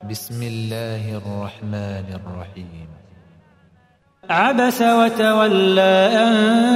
بسم الله الرحمن الرحيم. عبس وتولى أن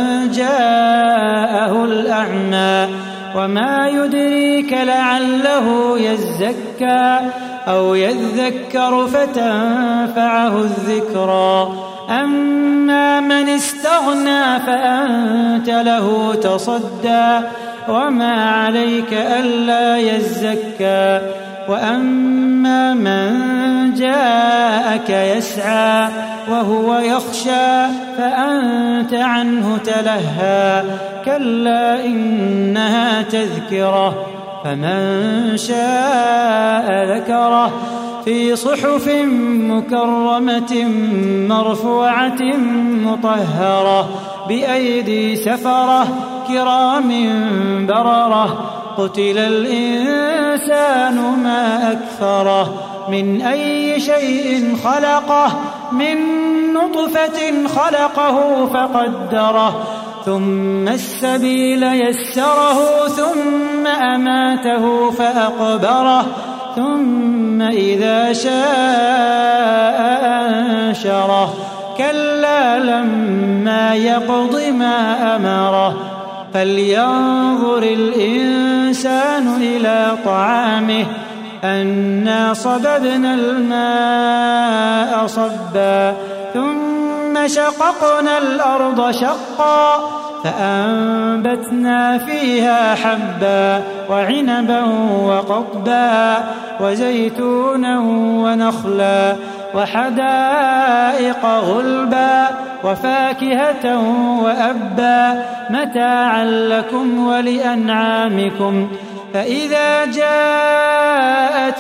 جاءه الأعمى وما يدريك لعله يزكى أو يذكر فتنفعه الذكرى أما من استغنى فأنت له تصدى وما عليك ألا يزكى وأما من جاءك يسعى وهو يخشى فأنت عنه تلهى كلا إنها تذكرة فمن شاء ذكره في صحف مكرمة مرفوعة مطهرة بأيدي سفرة كرام بررة قتل الإنسان ما أكفره من أي شيء خلقه من نطفة خلقه فقدره ثم السبيل يسره ثم أماته فأقبره ثم إذا شاء أنشره كلا لما يقض ما أمره فلينظر الإنسان إلى طعامه أنا صببنا الماء صبا ثم شققنا الأرض شقا فأنبتنا فيها حبا وعنبا وقضبا وزيتونا ونخلا وحدائق غلبا وفاكهة وأبا متاعا لكم ولأنعامكم فإذا جاءت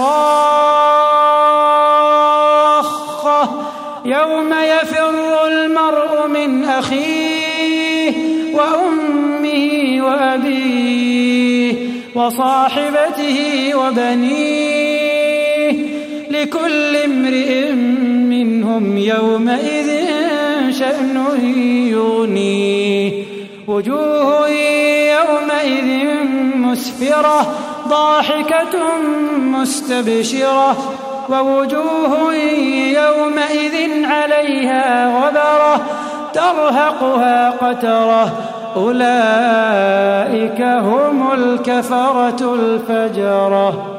الصاخة يوم يفر المرء من أخيه وأمه وأبيه وصاحبته وبنيه لكل امرئ منهم يومئذ شأن يغنيه وجوه يومئذ مسفرة ضاحكة مستبشرة ووجوه يومئذ عليها غبرة ترهقها قترة أولئك هم الكفرة الفجرة.